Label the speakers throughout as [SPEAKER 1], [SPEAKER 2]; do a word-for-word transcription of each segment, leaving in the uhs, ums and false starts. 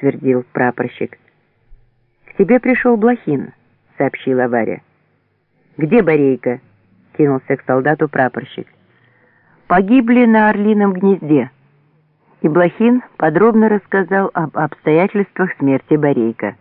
[SPEAKER 1] подтвердил прапорщик. «К тебе пришел Блохин», — сообщила Варя. «Где Борейка?» — кинулся к солдату прапорщик. «Погибли на Орлином гнезде». И Блохин подробно рассказал об обстоятельствах смерти Борейка.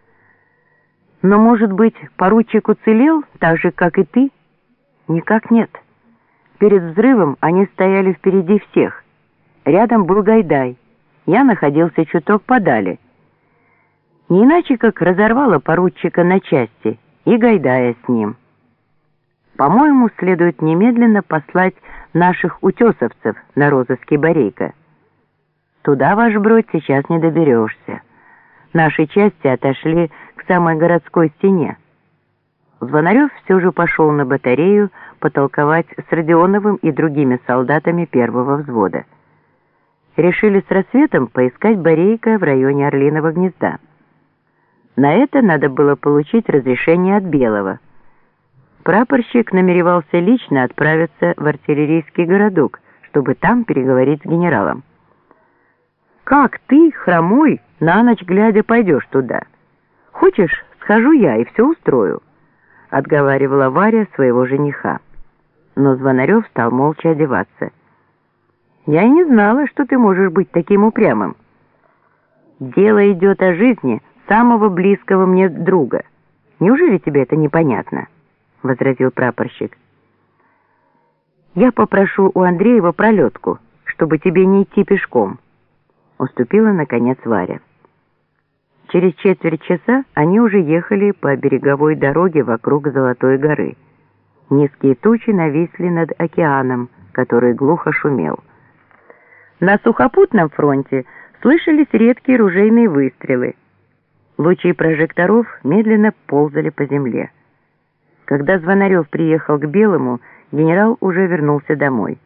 [SPEAKER 1] «Но, может быть, поручик уцелел, так же, как и ты?» «Никак нет. Перед взрывом они стояли впереди всех. Рядом был Гайдай. Я находился чуток подали. Не иначе, как разорвало поручика на части и Гайдая с ним. По-моему, следует немедленно послать наших утесовцев на розыски Борейка. Туда, ваш бродь, сейчас не доберешься. Наши части отошли к самой городской стене. Звонарев все же пошел на батарею потолковать с Родионовым и другими солдатами первого взвода. Решили с рассветом поискать Борейка в районе Орлиного гнезда. На это надо было получить разрешение от Белого. Прапорщик намеревался лично отправиться в артиллерийский городок, чтобы там переговорить с генералом. «Как ты, хромой, на ночь глядя пойдешь туда? Хочешь, схожу я и все устрою?» — отговаривала Варя своего жениха. Но Звонарев стал молча одеваться. «Я и не знала, что ты можешь быть таким упрямым. Дело идет о жизни самого близкого мне друга. Неужели тебе это непонятно?» — возразил прапорщик. «Я попрошу у Андреева пролетку, чтобы тебе не идти пешком», — уступила, наконец, Варя. Через четверть часа они уже ехали по береговой дороге вокруг Золотой горы. Низкие тучи нависли над океаном, который глухо шумел. На сухопутном фронте слышались редкие ружейные выстрелы. Лучи прожекторов медленно ползали по земле. Когда Звонарев приехал к Белому, генерал уже вернулся домой.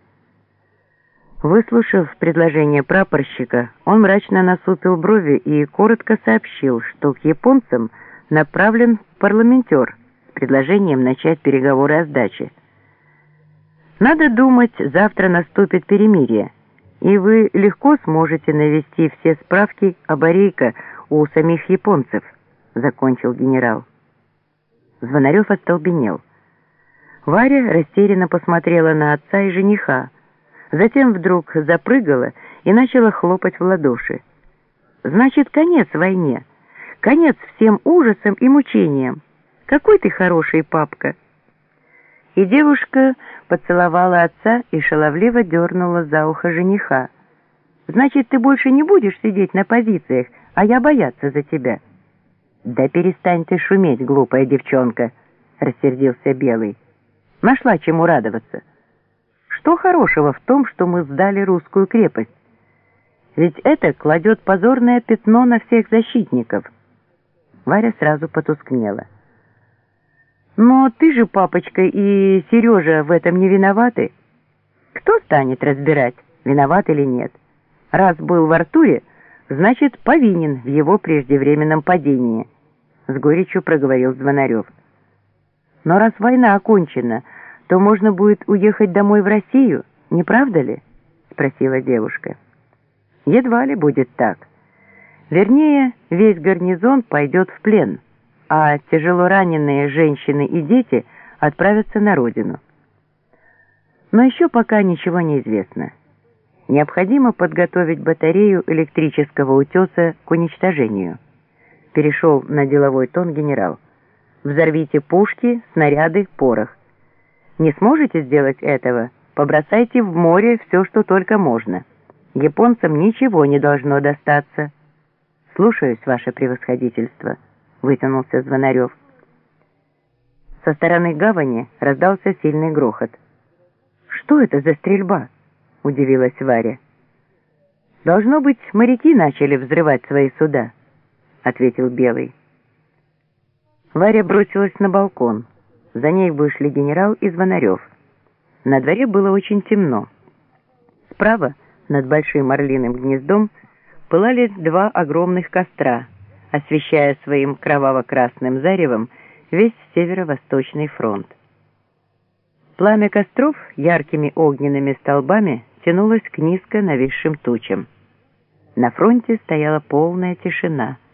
[SPEAKER 1] Выслушав предложение прапорщика, он мрачно насупил брови и коротко сообщил, что к японцам направлен парламентер с предложением начать переговоры о сдаче. «Надо думать, завтра наступит перемирие, и вы легко сможете навести все справки о Борейко у самих японцев», — закончил генерал. Звонарев остолбенел. Варя растерянно посмотрела на отца и жениха, затем вдруг запрыгала и начала хлопать в ладоши. «Значит, конец войне, конец всем ужасам и мучениям. Какой ты хороший, папка!» И девушка поцеловала отца и шаловливо дернула за ухо жениха. «Значит, ты больше не будешь сидеть на позициях, а я бояться за тебя». «Да перестань ты шуметь, глупая девчонка!» — рассердился Белый. «Нашла чему радоваться. Что хорошего в том, что мы сдали русскую крепость? Ведь это кладет позорное пятно на всех защитников». Варя сразу потускнела. «Но ты же, папочка, и Сережа в этом не виноваты. Кто станет разбирать, виноват или нет? Раз был в Артуре, значит, повинен в его преждевременном падении», — с горечью проговорил Звонарев. «Но раз война окончена, то можно будет уехать домой в Россию, не правда ли?» — спросила девушка. «Едва ли будет так. Вернее, весь гарнизон пойдет в плен, а тяжело раненые женщины и дети отправятся на родину. Но еще пока ничего не известно. Необходимо подготовить батарею электрического утеса к уничтожению». Перешел на деловой тон генерал. «Взорвите пушки, снаряды, порох. Не сможете сделать этого, побросайте в море все, что только можно. Японцам ничего не должно достаться». «Слушаюсь, ваше превосходительство», — вытянулся Звонарев. Со стороны гавани раздался сильный грохот. «Что это за стрельба?» — удивилась Варя. «Должно быть, моряки начали взрывать свои суда», — ответил Белый. Варя бросилась на балкон. За ней вышли генерал и Звонарев. На дворе было очень темно. Справа, над большим орлиным гнездом, пылали два огромных костра, освещая своим кроваво-красным заревом весь северо-восточный фронт. Пламя костров яркими огненными столбами тянулось к низко нависшим тучам. На фронте стояла полная тишина.